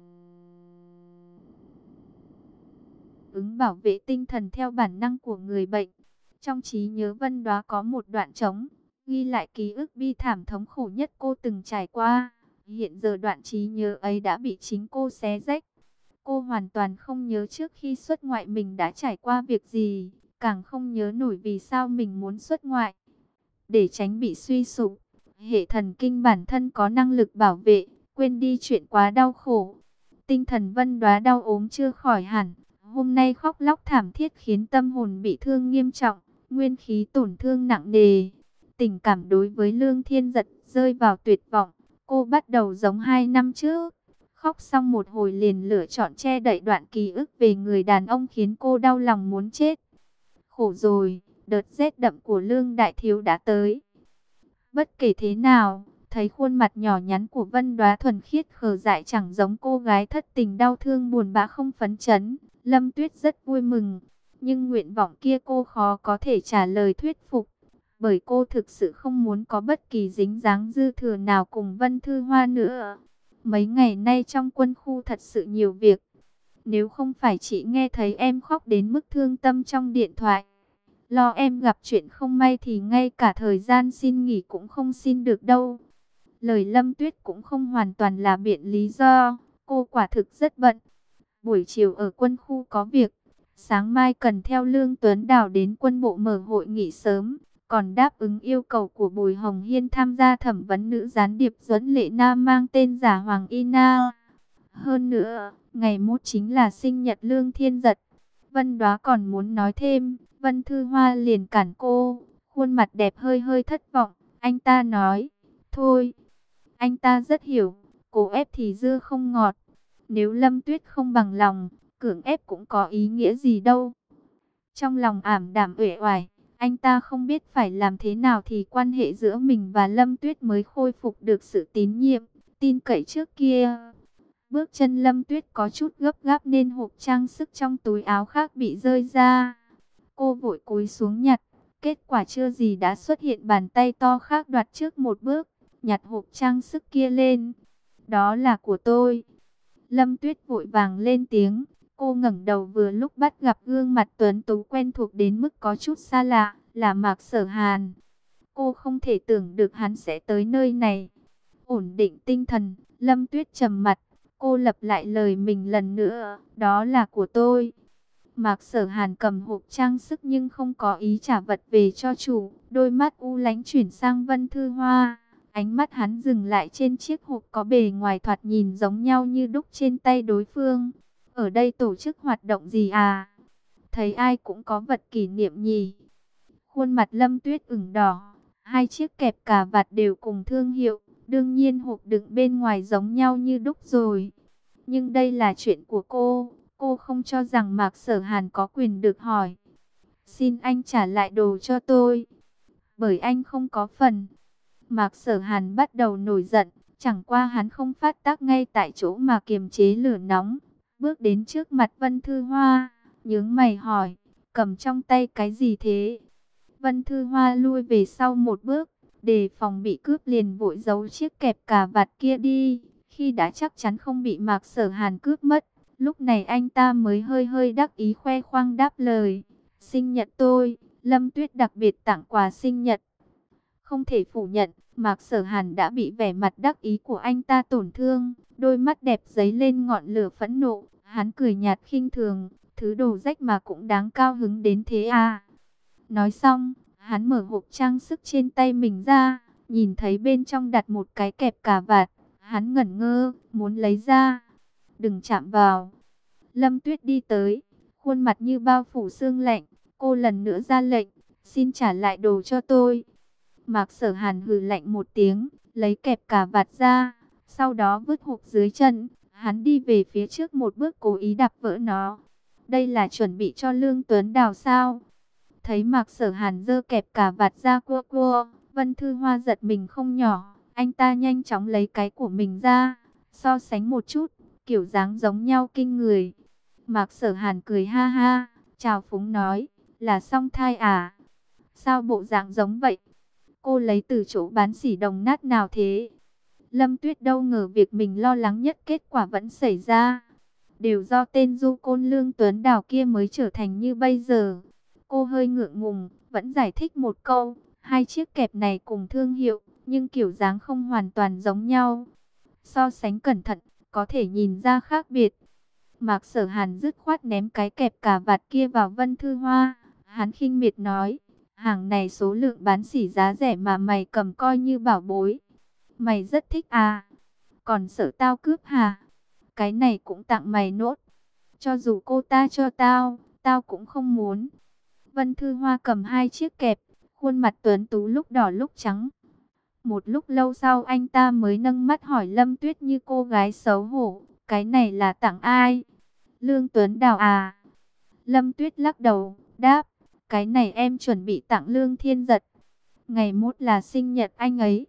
ứng bảo vệ tinh thần theo bản năng của người bệnh. Trong trí nhớ Vân Đóa có một đoạn trống, ghi lại ký ức bi thảm thống khổ nhất cô từng trải qua. Hiện giờ đoạn trí nhớ ấy đã bị chính cô xé rách. Cô hoàn toàn không nhớ trước khi xuất ngoại mình đã trải qua việc gì, càng không nhớ nổi vì sao mình muốn xuất ngoại. Để tránh bị suy sụp, hệ thần kinh bản thân có năng lực bảo vệ, quên đi chuyện quá đau khổ. Tinh thần Vân Đóa đau ốm chưa khỏi hẳn, hôm nay khóc lóc thảm thiết khiến tâm hồn bị thương nghiêm trọng, nguyên khí tổn thương nặng nề. Tình cảm đối với Lương Thiên Giật rơi vào tuyệt vọng, cô bắt đầu giống hai năm trước. Khóc xong một hồi liền lựa chọn che đậy đoạn ký ức về người đàn ông khiến cô đau lòng muốn chết. Khổ rồi, đợt rét đậm của Lương Đại Thiếu đã tới. Bất kể thế nào, thấy khuôn mặt nhỏ nhắn của Vân Đóa thuần khiết khờ dại chẳng giống cô gái thất tình đau thương buồn bã không phấn chấn, Lâm Tuyết rất vui mừng. Nhưng nguyện vọng kia cô khó có thể trả lời thuyết phục, bởi cô thực sự không muốn có bất kỳ dính dáng dư thừa nào cùng Vân Thư Hoa nữa. Mấy ngày nay trong quân khu thật sự nhiều việc. Nếu không phải chị nghe thấy em khóc đến mức thương tâm trong điện thoại, lo em gặp chuyện không may thì ngay cả thời gian xin nghỉ cũng không xin được đâu. Lời Lâm Tuyết cũng không hoàn toàn là biện lý do, cô quả thực rất bận. Buổi chiều ở quân khu có việc, sáng mai cần theo Lương Tuấn Đào đến quân bộ mở hội nghị sớm, còn đáp ứng yêu cầu của Bùi Hồng Hiên tham gia thẩm vấn nữ gián điệp Duẫn Lệ Nam mang tên giả Hoàng Y Na. Hơn nữa, ngày mốt chính là sinh nhật Lương Thiên Giật. Vân Đóa còn muốn nói thêm, Vân Thư Hoa liền cản cô, khuôn mặt đẹp hơi hơi thất vọng. Anh ta nói, thôi, anh ta rất hiểu, cố ép thì dưa không ngọt. Nếu Lâm Tuyết không bằng lòng, cưỡng ép cũng có ý nghĩa gì đâu. Trong lòng ảm đạm uể oải, anh ta không biết phải làm thế nào thì quan hệ giữa mình và Lâm Tuyết mới khôi phục được sự tín nhiệm, tin cậy trước kia. Bước chân Lâm Tuyết có chút gấp gáp nên hộp trang sức trong túi áo khác bị rơi ra. Cô vội cúi xuống nhặt, kết quả chưa gì đã xuất hiện bàn tay to khác đoạt trước một bước, nhặt hộp trang sức kia lên. Đó là của tôi. Lâm Tuyết vội vàng lên tiếng. Cô ngẩng đầu vừa lúc bắt gặp gương mặt tuấn tú quen thuộc đến mức có chút xa lạ, là Mạc Sở Hàn. Cô không thể tưởng được hắn sẽ tới nơi này. Ổn định tinh thần, Lâm Tuyết trầm mặt. Cô lặp lại lời mình lần nữa, đó là của tôi. Mạc Sở Hàn cầm hộp trang sức nhưng không có ý trả vật về cho chủ. Đôi mắt u lánh chuyển sang Vân Thư Hoa. Ánh mắt hắn dừng lại trên chiếc hộp có bề ngoài thoạt nhìn giống nhau như đúc trên tay đối phương. Ở đây tổ chức hoạt động gì à? Thấy ai cũng có vật kỷ niệm nhỉ? Khuôn mặt Lâm Tuyết ửng đỏ. Hai chiếc kẹp cà vạt đều cùng thương hiệu. Đương nhiên hộp đựng bên ngoài giống nhau như đúc rồi. Nhưng đây là chuyện của cô. Cô không cho rằng Mạc Sở Hàn có quyền được hỏi. Xin anh trả lại đồ cho tôi. Bởi anh không có phần. Mạc Sở Hàn bắt đầu nổi giận. Chẳng qua hắn không phát tác ngay tại chỗ mà kiềm chế lửa nóng. Bước đến trước mặt Vân Thư Hoa. Nhướng mày hỏi. Cầm trong tay cái gì thế? Vân Thư Hoa lui về sau một bước. Đề phòng bị cướp liền vội giấu chiếc kẹp cà vạt kia đi. Khi đã chắc chắn không bị Mạc Sở Hàn cướp mất. Lúc này anh ta mới hơi hơi đắc ý khoe khoang đáp lời. Sinh nhật tôi, Lâm Tuyết đặc biệt tặng quà sinh nhật. Không thể phủ nhận, Mạc Sở Hàn đã bị vẻ mặt đắc ý của anh ta tổn thương. Đôi mắt đẹp dấy lên ngọn lửa phẫn nộ. Hắn cười nhạt khinh thường, thứ đồ rách mà cũng đáng cao hứng đến thế à. Nói xong, hắn mở hộp trang sức trên tay mình ra. Nhìn thấy bên trong đặt một cái kẹp cà vạt. Hắn ngẩn ngơ, muốn lấy ra. Đừng chạm vào. Lâm Tuyết đi tới, khuôn mặt như bao phủ sương lạnh. Cô lần nữa ra lệnh, xin trả lại đồ cho tôi. Mạc Sở Hàn hừ lạnh một tiếng, lấy kẹp cà vạt ra. Sau đó vứt hộp dưới chân. Hắn đi về phía trước một bước cố ý đạp vỡ nó. Đây là chuẩn bị cho Lương Tuấn Đào sao? Thấy Mạc Sở Hàn giơ kẹp cà vạt ra cua cua. Vân Thư Hoa giật mình không nhỏ. Anh ta nhanh chóng lấy cái của mình ra. So sánh một chút, kiểu dáng giống nhau kinh người. Mạc Sở Hàn cười ha ha, chào phúng nói, là song thai à? Sao bộ dạng giống vậy? Cô lấy từ chỗ bán xỉ đồng nát nào thế? Lâm Tuyết đâu ngờ việc mình lo lắng nhất kết quả vẫn xảy ra. Đều do tên du côn Lương Tuấn Đào kia mới trở thành như bây giờ. Cô hơi ngượng ngùng, vẫn giải thích một câu. Hai chiếc kẹp này cùng thương hiệu, nhưng kiểu dáng không hoàn toàn giống nhau. So sánh cẩn thận, có thể nhìn ra khác biệt. Mạc Sở Hàn dứt khoát ném cái kẹp cà vạt kia vào Vân Thư Hoa. Hắn khinh miệt nói, hàng này số lượng bán xỉ giá rẻ mà mày cầm coi như bảo bối. Mày rất thích à? Còn sợ tao cướp hả? Cái này cũng tặng mày nốt. Cho dù cô ta cho tao, tao cũng không muốn. Vân Thư Hoa cầm hai chiếc kẹp, khuôn mặt tuấn tú lúc đỏ lúc trắng. Một lúc lâu sau anh ta mới nâng mắt hỏi Lâm Tuyết như cô gái xấu hổ. Cái này là tặng ai? Lương Tuấn Đào à? Lâm Tuyết lắc đầu, đáp. Cái này em chuẩn bị tặng Lương Thiên Giật. Ngày mốt là sinh nhật anh ấy.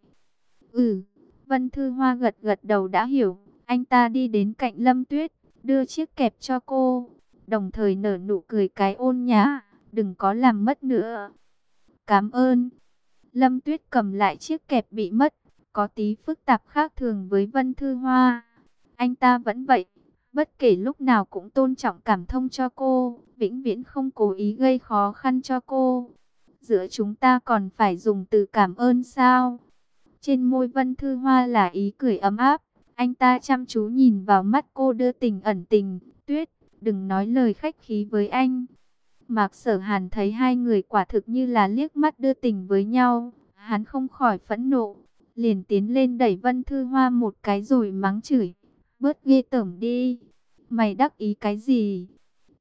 Ừ, Vân Thư Hoa gật gật đầu đã hiểu. Anh ta đi đến cạnh Lâm Tuyết, đưa chiếc kẹp cho cô. Đồng thời nở nụ cười cái ôn nhã. Đừng có làm mất nữa. Cảm ơn. Lâm Tuyết cầm lại chiếc kẹp bị mất. Có tí phức tạp khác thường với Vân Thư Hoa. Anh ta vẫn vậy. Bất kể lúc nào cũng tôn trọng cảm thông cho cô. Vĩnh viễn không cố ý gây khó khăn cho cô. Giữa chúng ta còn phải dùng từ cảm ơn sao? Trên môi Vân Thư Hoa là ý cười ấm áp. Anh ta chăm chú nhìn vào mắt cô đưa tình ẩn tình. Tuyết, đừng nói lời khách khí với anh. Mạc Sở Hàn thấy hai người quả thực như là liếc mắt đưa tình với nhau. Hắn không khỏi phẫn nộ. Liền tiến lên đẩy Vân Thư Hoa một cái rồi mắng chửi. Bớt ghê tởm đi. Mày đắc ý cái gì?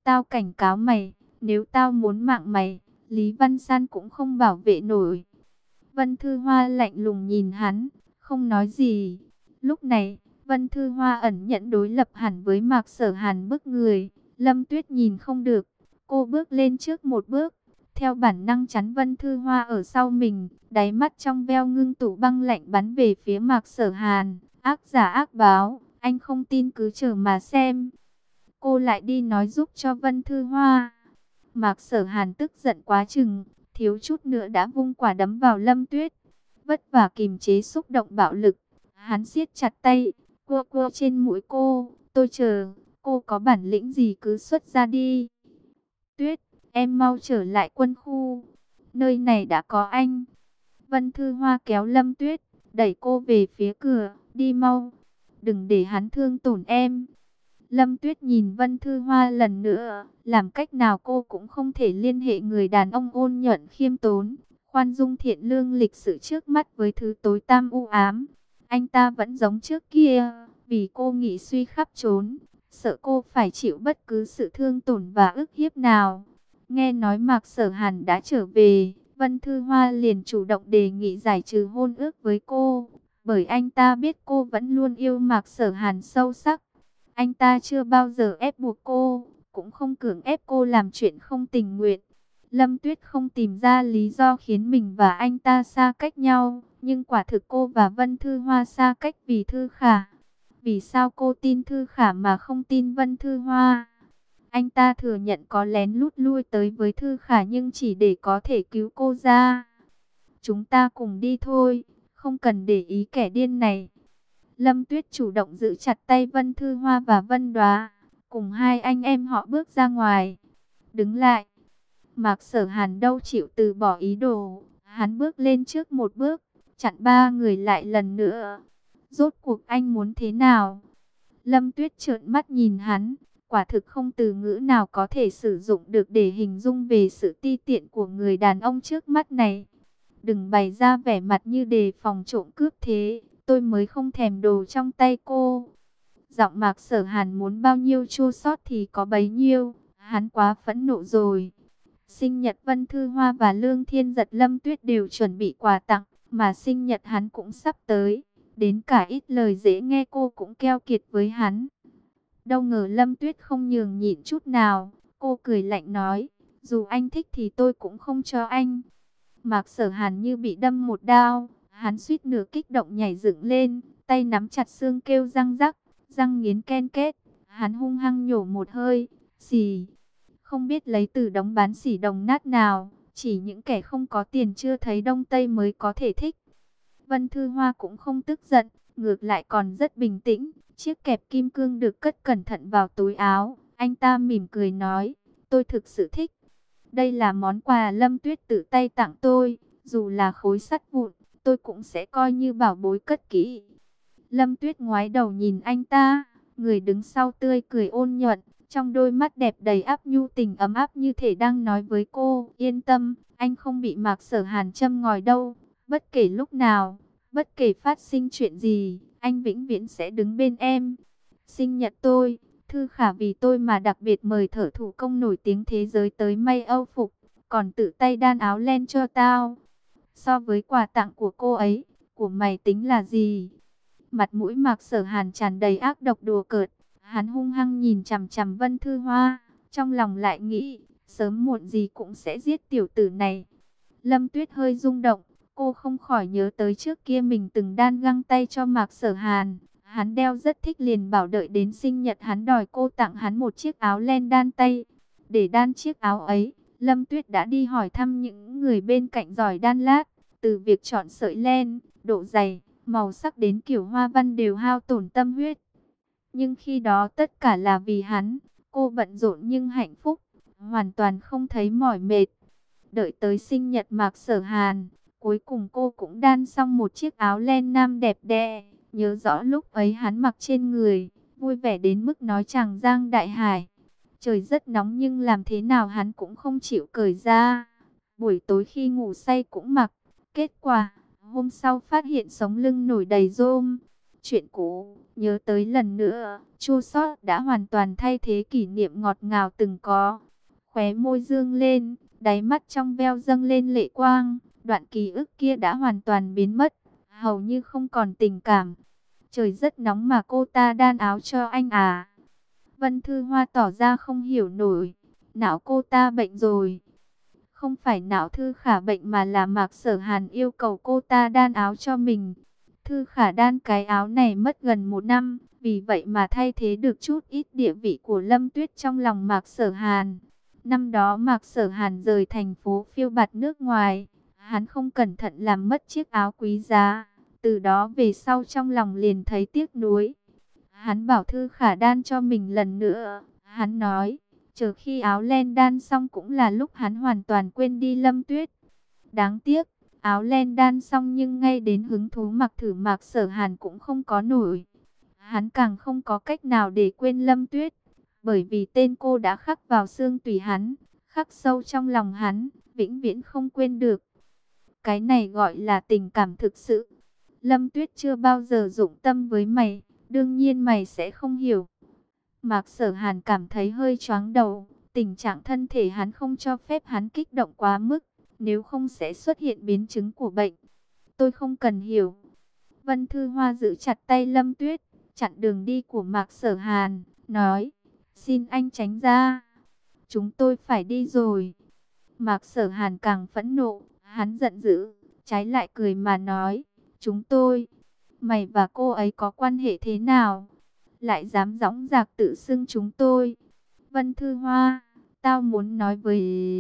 Tao cảnh cáo mày, nếu tao muốn mạng mày, Lý Văn San cũng không bảo vệ nổi. Vân Thư Hoa lạnh lùng nhìn hắn, không nói gì. Lúc này, Vân Thư Hoa ẩn nhẫn đối lập hẳn với Mạc Sở Hàn bức người. Lâm Tuyết nhìn không được, cô bước lên trước một bước, theo bản năng chắn Vân Thư Hoa ở sau mình, đáy mắt trong veo ngưng tụ băng lạnh bắn về phía Mạc Sở Hàn. Ác giả ác báo, anh không tin cứ chờ mà xem. Cô lại đi nói giúp cho Vân Thư Hoa. Mạc Sở Hàn tức giận quá chừng, thiếu chút nữa đã vung quả đấm vào Lâm Tuyết. Vất vả kìm chế xúc động bạo lực, hắn siết chặt tay, cua cua trên mũi cô. Tôi chờ, cô có bản lĩnh gì cứ xuất ra đi. Tuyết, em mau trở lại quân khu, nơi này đã có anh. Vân Thư Hoa kéo Lâm Tuyết, đẩy cô về phía cửa, đi mau, đừng để hắn thương tổn em. Lâm Tuyết nhìn Vân Thư Hoa lần nữa, làm cách nào cô cũng không thể liên hệ người đàn ông ôn nhuận khiêm tốn, khoan dung thiện lương lịch sự trước mắt với thứ tối tăm u ám. Anh ta vẫn giống trước kia, vì cô nghĩ suy khắp trốn, sợ cô phải chịu bất cứ sự thương tổn và ức hiếp nào. Nghe nói Mạc Sở Hàn đã trở về, Vân Thư Hoa liền chủ động đề nghị giải trừ hôn ước với cô, bởi anh ta biết cô vẫn luôn yêu Mạc Sở Hàn sâu sắc. Anh ta chưa bao giờ ép buộc cô, cũng không cưỡng ép cô làm chuyện không tình nguyện. Lâm Tuyết không tìm ra lý do khiến mình và anh ta xa cách nhau, nhưng quả thực cô và Vân Thư Hoa xa cách vì Thư Khả. Vì sao cô tin Thư Khả mà không tin Vân Thư Hoa? Anh ta thừa nhận có lén lút lui tới với Thư Khả nhưng chỉ để có thể cứu cô ra. Chúng ta cùng đi thôi, không cần để ý kẻ điên này. Lâm Tuyết chủ động giữ chặt tay Vân Thư Hoa và Vân Đóa, cùng hai anh em họ bước ra ngoài. Đứng lại, Mạc Sở Hàn đâu chịu từ bỏ ý đồ, hắn bước lên trước một bước, chặn ba người lại lần nữa. Rốt cuộc anh muốn thế nào? Lâm Tuyết trợn mắt nhìn hắn, quả thực không từ ngữ nào có thể sử dụng được để hình dung về sự ti tiện của người đàn ông trước mắt này. Đừng bày ra vẻ mặt như đề phòng trộm cướp thế, tôi mới không thèm đồ trong tay cô. Giọng Mạc Sở Hàn muốn bao nhiêu chua xót thì có bấy nhiêu, hắn quá phẫn nộ rồi. Sinh nhật Vân Thư Hoa và Lương Thiên Giật Lâm Tuyết đều chuẩn bị quà tặng, mà sinh nhật hắn cũng sắp tới. Đến cả ít lời dễ nghe cô cũng keo kiệt với hắn. Đâu ngờ Lâm Tuyết không nhường nhịn chút nào, cô cười lạnh nói, dù anh thích thì tôi cũng không cho anh. Mạc Sở Hàn như bị đâm một đao, hắn suýt nửa kích động nhảy dựng lên, tay nắm chặt xương kêu răng rắc, răng nghiến ken két, hắn hung hăng nhổ một hơi, xì. Không biết lấy từ đống bán xỉ đồng nát nào, chỉ những kẻ không có tiền chưa thấy Đông Tây mới có thể thích. Vân Thư Hoa cũng không tức giận, ngược lại còn rất bình tĩnh, chiếc kẹp kim cương được cất cẩn thận vào túi áo, anh ta mỉm cười nói, tôi thực sự thích. Đây là món quà Lâm Tuyết tự tay tặng tôi, dù là khối sắt vụn, tôi cũng sẽ coi như bảo bối cất kỹ. Lâm Tuyết ngoái đầu nhìn anh ta, người đứng sau tươi cười ôn nhuận, trong đôi mắt đẹp đầy áp nhu tình ấm áp như thể đang nói với cô, yên tâm, anh không bị Mạc Sở Hàn châm ngòi đâu, bất kể lúc nào, bất kể phát sinh chuyện gì, anh vĩnh viễn sẽ đứng bên em. Sinh nhật tôi, Thư Khả vì tôi mà đặc biệt mời thợ thủ công nổi tiếng thế giới tới may âu phục, còn tự tay đan áo len cho tao. So với quà tặng của cô ấy, của mày tính là gì? Mặt mũi Mạc Sở Hàn tràn đầy ác độc đùa cợt, hắn hung hăng nhìn chằm chằm Vân Thư Hoa, trong lòng lại nghĩ, sớm muộn gì cũng sẽ giết tiểu tử này. Lâm Tuyết hơi rung động, cô không khỏi nhớ tới trước kia mình từng đan găng tay cho Mạc Sở Hàn. Hắn đeo rất thích liền bảo đợi đến sinh nhật hắn đòi cô tặng hắn một chiếc áo len đan tay. Để đan chiếc áo ấy, Lâm Tuyết đã đi hỏi thăm những người bên cạnh giỏi đan lát. Từ việc chọn sợi len, độ dày, màu sắc đến kiểu hoa văn đều hao tổn tâm huyết. Nhưng khi đó tất cả là vì hắn, cô bận rộn nhưng hạnh phúc, hoàn toàn không thấy mỏi mệt. Đợi tới sinh nhật Mạc Sở Hàn, cuối cùng cô cũng đan xong một chiếc áo len nam đẹp đẽ. Nhớ rõ lúc ấy hắn mặc trên người, vui vẻ đến mức nói chàng giang đại hải. Trời rất nóng nhưng làm thế nào hắn cũng không chịu cởi ra. Buổi tối khi ngủ say cũng mặc. Kết quả, hôm sau phát hiện sống lưng nổi đầy rôm. chuyện cũ, nhớ tới lần nữa, chua xót đã hoàn toàn thay thế kỷ niệm ngọt ngào từng có. Khóe môi dương lên, đáy mắt trong veo dâng lên lệ quang, đoạn ký ức kia đã hoàn toàn biến mất, hầu như không còn tình cảm. Trời rất nóng mà cô ta đan áo cho anh à? Vân Thư Hoa tỏ ra không hiểu nổi, não cô ta bệnh rồi. Không phải não Thư Khả bệnh mà là Mạc Sở Hàn yêu cầu cô ta đan áo cho mình. Thư Khả đan cái áo này mất gần một năm, vì vậy mà thay thế được chút ít địa vị của Lâm Tuyết trong lòng Mạc Sở Hàn. Năm đó Mạc Sở Hàn rời thành phố phiêu bạt nước ngoài, hắn không cẩn thận làm mất chiếc áo quý giá. Từ đó về sau trong lòng liền thấy tiếc nuối. Hắn bảo Thư Khả đan cho mình lần nữa. Hắn nói, chờ khi áo len đan xong cũng là lúc hắn hoàn toàn quên đi Lâm Tuyết. Đáng tiếc, áo len đan xong nhưng ngay đến hứng thú mặc thử Mạc Sở Hàn cũng không có nổi. Hắn càng không có cách nào để quên Lâm Tuyết, bởi vì tên cô đã khắc vào xương tủy hắn, khắc sâu trong lòng hắn, vĩnh viễn không quên được. Cái này gọi là tình cảm thực sự. Lâm Tuyết chưa bao giờ dụng tâm với mày, đương nhiên mày sẽ không hiểu. Mạc Sở Hàn cảm thấy hơi choáng đầu, tình trạng thân thể hắn không cho phép hắn kích động quá mức, nếu không sẽ xuất hiện biến chứng của bệnh. Tôi không cần hiểu. Vân Thư Hoa giữ chặt tay Lâm Tuyết, chặn đường đi của Mạc Sở Hàn, nói, xin anh tránh ra. Chúng tôi phải đi rồi. Mạc Sở Hàn càng phẫn nộ, hắn giận dữ, trái lại cười mà nói, chúng tôi, mày và cô ấy có quan hệ thế nào? Lại dám dõng dạc tự xưng chúng tôi. Vân Thư Hoa, tao muốn nói với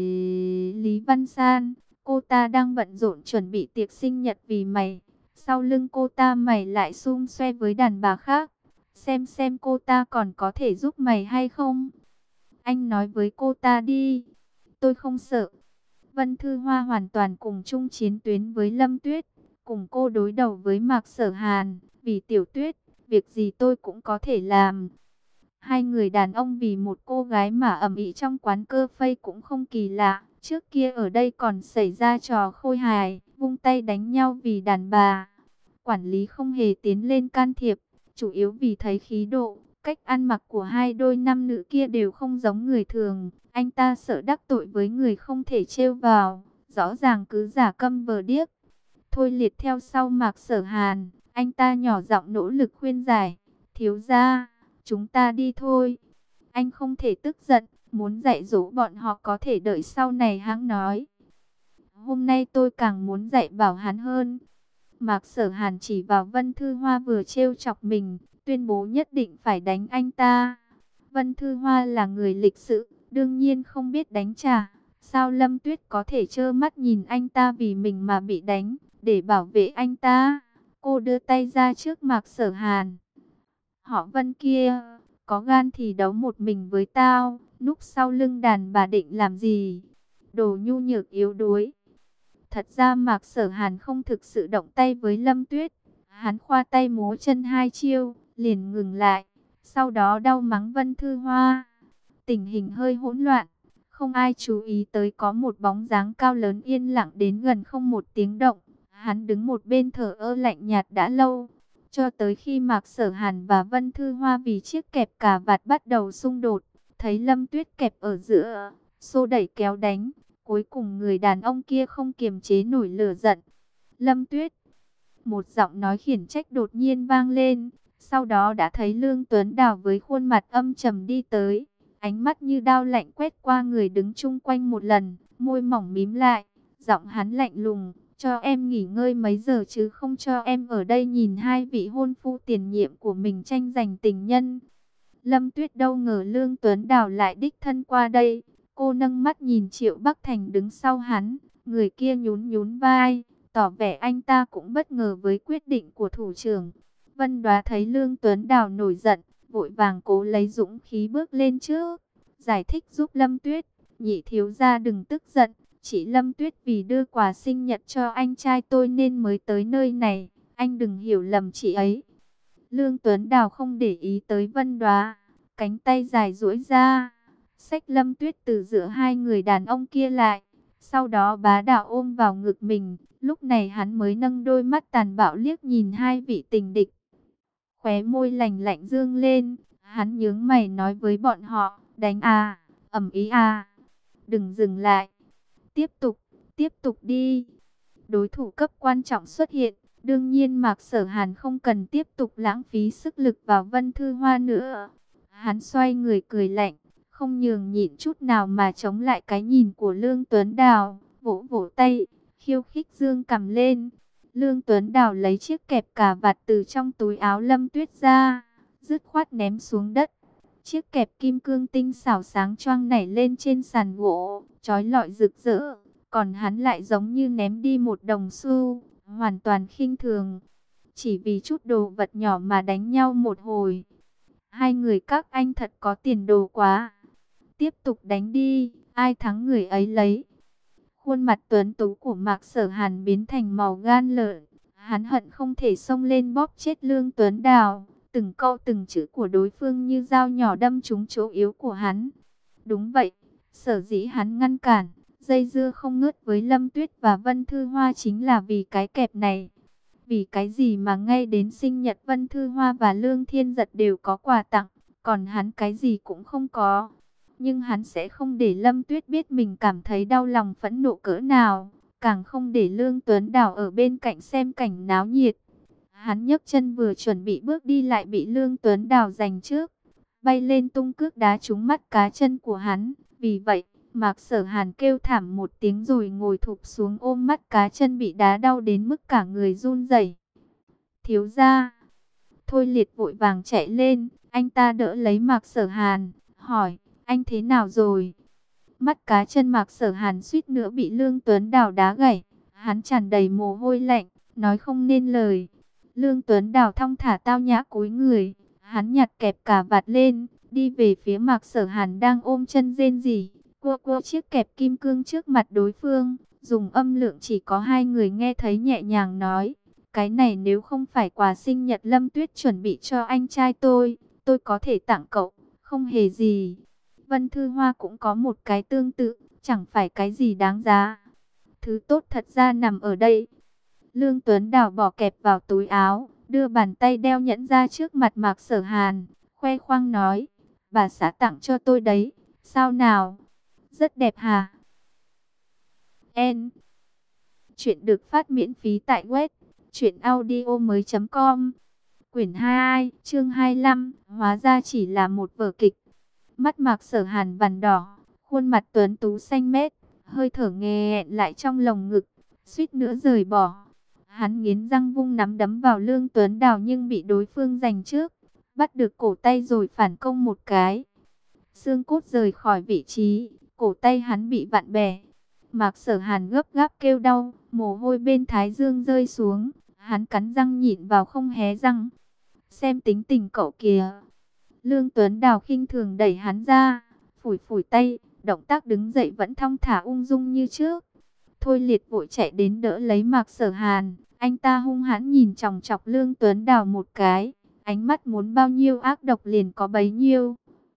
Lý Văn San, cô ta đang bận rộn chuẩn bị tiệc sinh nhật vì mày. Sau lưng cô ta mày lại xung xoe với đàn bà khác. Xem xem cô ta còn có thể giúp mày hay không? Anh nói với cô ta đi. Tôi không sợ. Vân Thư Hoa hoàn toàn cùng chung chiến tuyến với Lâm Tuyết, cùng cô đối đầu với Mạc Sở Hàn. Vì Tiểu Tuyết, việc gì tôi cũng có thể làm. Hai người đàn ông vì một cô gái mà ầm ĩ trong quán cơ phây cũng không kỳ lạ. Trước kia ở đây còn xảy ra trò khôi hài, vung tay đánh nhau vì đàn bà. Quản lý không hề tiến lên can thiệp, chủ yếu vì thấy khí độ, cách ăn mặc của hai đôi nam nữ kia đều không giống người thường. Anh ta sợ đắc tội với người không thể trêu vào, rõ ràng cứ giả câm vờ điếc. Thôi Liệt theo sau Mạc Sở Hàn, anh ta nhỏ giọng nỗ lực khuyên giải, thiếu gia, chúng ta đi thôi. Anh không thể tức giận, muốn dạy dỗ bọn họ có thể đợi sau này hãng nói. Hôm nay tôi càng muốn dạy bảo hắn hơn. Mạc Sở Hàn chỉ vào Vân Thư Hoa vừa trêu chọc mình, tuyên bố nhất định phải đánh anh ta. Vân Thư Hoa là người lịch sự, đương nhiên không biết đánh trả. Sao Lâm Tuyết có thể trơ mắt nhìn anh ta vì mình mà bị đánh, để bảo vệ anh ta? Cô đưa tay ra trước Mạc Sở Hàn. Họ Vân kia, có gan thì đấu một mình với tao, núp sau lưng đàn bà định làm gì? Đồ nhu nhược yếu đuối. Thật ra Mạc Sở Hàn không thực sự động tay với Lâm Tuyết. Hắn khoa tay múa chân hai chiêu, liền ngừng lại. Sau đó đau mắng Vân Thư Hoa. Tình hình hơi hỗn loạn. Không ai chú ý tới có một bóng dáng cao lớn yên lặng đến gần không một tiếng động. Hắn đứng một bên thở ơ lạnh nhạt đã lâu. Cho tới khi Mạc Sở Hàn và Vân Thư Hoa vì chiếc kẹp cà vạt bắt đầu xung đột. Thấy Lâm Tuyết kẹp ở giữa, xô đẩy kéo đánh. Cuối cùng người đàn ông kia không kiềm chế nổi lửa giận. Lâm Tuyết. Một giọng nói khiển trách đột nhiên vang lên. Sau đó đã thấy Lương Tuấn Đào với khuôn mặt âm trầm đi tới. Ánh mắt như đao lạnh quét qua người đứng chung quanh một lần. Môi mỏng mím lại. Giọng hắn lạnh lùng. Cho em nghỉ ngơi mấy giờ chứ không cho em ở đây nhìn hai vị hôn phu tiền nhiệm của mình tranh giành tình nhân. Lâm Tuyết đâu ngờ Lương Tuấn Đào lại đích thân qua đây. Cô nâng mắt nhìn Triệu Bắc Thành đứng sau hắn, người kia nhún nhún vai, tỏ vẻ anh ta cũng bất ngờ với quyết định của thủ trưởng. Vân Đoá thấy Lương Tuấn Đào nổi giận, vội vàng cố lấy dũng khí bước lên trước, giải thích giúp Lâm Tuyết, nhị thiếu gia đừng tức giận, chị Lâm Tuyết vì đưa quà sinh nhật cho anh trai tôi nên mới tới nơi này, anh đừng hiểu lầm chị ấy. Lương Tuấn Đào không để ý tới Vân Đoá, cánh tay dài duỗi ra, xách Lâm Tuyết từ giữa hai người đàn ông kia lại, sau đó bá đạo ôm vào ngực mình. Lúc này hắn mới nâng đôi mắt tàn bạo liếc nhìn hai vị tình địch. khóe môi lạnh lạnh dương lên. Hắn nhướng mày nói với bọn họ, đánh à, ầm ĩ à, đừng dừng lại, tiếp tục, tiếp tục đi. Đối thủ cấp quan trọng xuất hiện, đương nhiên Mạc Sở Hàn không cần tiếp tục lãng phí sức lực vào Vân Thư Hoa nữa. Hắn xoay người cười lạnh, không nhường nhịn chút nào mà chống lại cái nhìn của Lương Tuấn Đào, vỗ vỗ tay, khiêu khích dương cầm lên. Lương Tuấn Đào lấy chiếc kẹp cà vạt từ trong túi áo Lâm Tuyết ra, dứt khoát ném xuống đất. Chiếc kẹp kim cương tinh xảo sáng choang nảy lên trên sàn gỗ, chói lọi rực rỡ, còn hắn lại giống như ném đi một đồng xu, hoàn toàn khinh thường. Chỉ vì chút đồ vật nhỏ mà đánh nhau một hồi. Hai người các anh thật có tiền đồ quá. Tiếp tục đánh đi, ai thắng người ấy lấy. Khuôn mặt tuấn tú của Mạc Sở Hàn biến thành màu gan lợn. Hắn hận không thể xông lên bóp chết Lương Tuấn Đào. Từng câu từng chữ của đối phương như dao nhỏ đâm trúng chỗ yếu của hắn. Đúng vậy, sở dĩ hắn ngăn cản, dây dưa không ngớt với Lâm Tuyết và Vân Thư Hoa chính là vì cái kẹp này. Vì cái gì mà ngay đến sinh nhật Vân Thư Hoa và Lương Thiên Giật đều có quà tặng, còn hắn cái gì cũng không có. Nhưng hắn sẽ không để Lâm Tuyết biết mình cảm thấy đau lòng phẫn nộ cỡ nào, càng không để Lương Tuấn Đào ở bên cạnh xem cảnh náo nhiệt. Hắn nhấc chân vừa chuẩn bị bước đi lại bị Lương Tuấn Đào giành trước, bay lên tung cước đá trúng mắt cá chân của hắn. Vì vậy, Mạc Sở Hàn kêu thảm một tiếng rồi ngồi thụp xuống ôm mắt cá chân bị đá đau đến mức cả người run rẩy. Thiếu gia. Thôi Liệt vội vàng chạy lên, anh ta đỡ lấy Mạc Sở Hàn, hỏi, anh thế nào rồi? Mắt cá chân Mạc Sở Hàn suýt nữa bị Lương Tuấn Đào đá gãy, hắn tràn đầy mồ hôi lạnh, nói không nên lời. Lương Tuấn Đào thong thả tao nhã cúi người, hắn nhặt kẹp cà vạt lên, đi về phía Mạc Sở Hàn đang ôm chân rên rỉ, cua cua chiếc kẹp kim cương trước mặt đối phương, dùng âm lượng chỉ có hai người nghe thấy nhẹ nhàng nói, cái này nếu không phải quà sinh nhật Lâm Tuyết chuẩn bị cho anh trai tôi, tôi có thể tặng cậu, không hề gì. Vân Thư Hoa cũng có một cái tương tự, chẳng phải cái gì đáng giá. Thứ tốt thật ra nằm ở đây. Lương Tuấn Đào bỏ kẹp vào túi áo, đưa bàn tay đeo nhẫn ra trước mặt Mạc Sở Hàn, khoe khoang nói, bà xã tặng cho tôi đấy, sao nào? Rất đẹp hả? En. Chuyện được phát miễn phí tại web truyện audio mới chấm com. Quyển hai, chương hai mươi lăm, hóa ra chỉ là một vở kịch. Mắt Mạc Sở Hàn vằn đỏ, khuôn mặt tuấn tú xanh mét, hơi thở nghẹn lại trong lồng ngực, suýt nữa rời bỏ. Hắn nghiến răng vung nắm đấm vào Lương Tuấn Đào nhưng bị đối phương giành trước, bắt được cổ tay rồi phản công một cái. Xương cốt rời khỏi vị trí, cổ tay hắn bị vặn bẻ. Mạc Sở Hàn gấp gáp kêu đau, mồ hôi bên thái dương rơi xuống, hắn cắn răng nhịn vào không hé răng. Xem tính tình cậu kìa. Lương Tuấn Đào khinh thường đẩy hắn ra, phủi phủi tay, động tác đứng dậy vẫn thong thả ung dung như trước. Thôi Liệt vội chạy đến đỡ lấy Mạc Sở Hàn, anh ta hung hãn nhìn chòng chọc Lương Tuấn Đào một cái, ánh mắt muốn bao nhiêu ác độc liền có bấy nhiêu.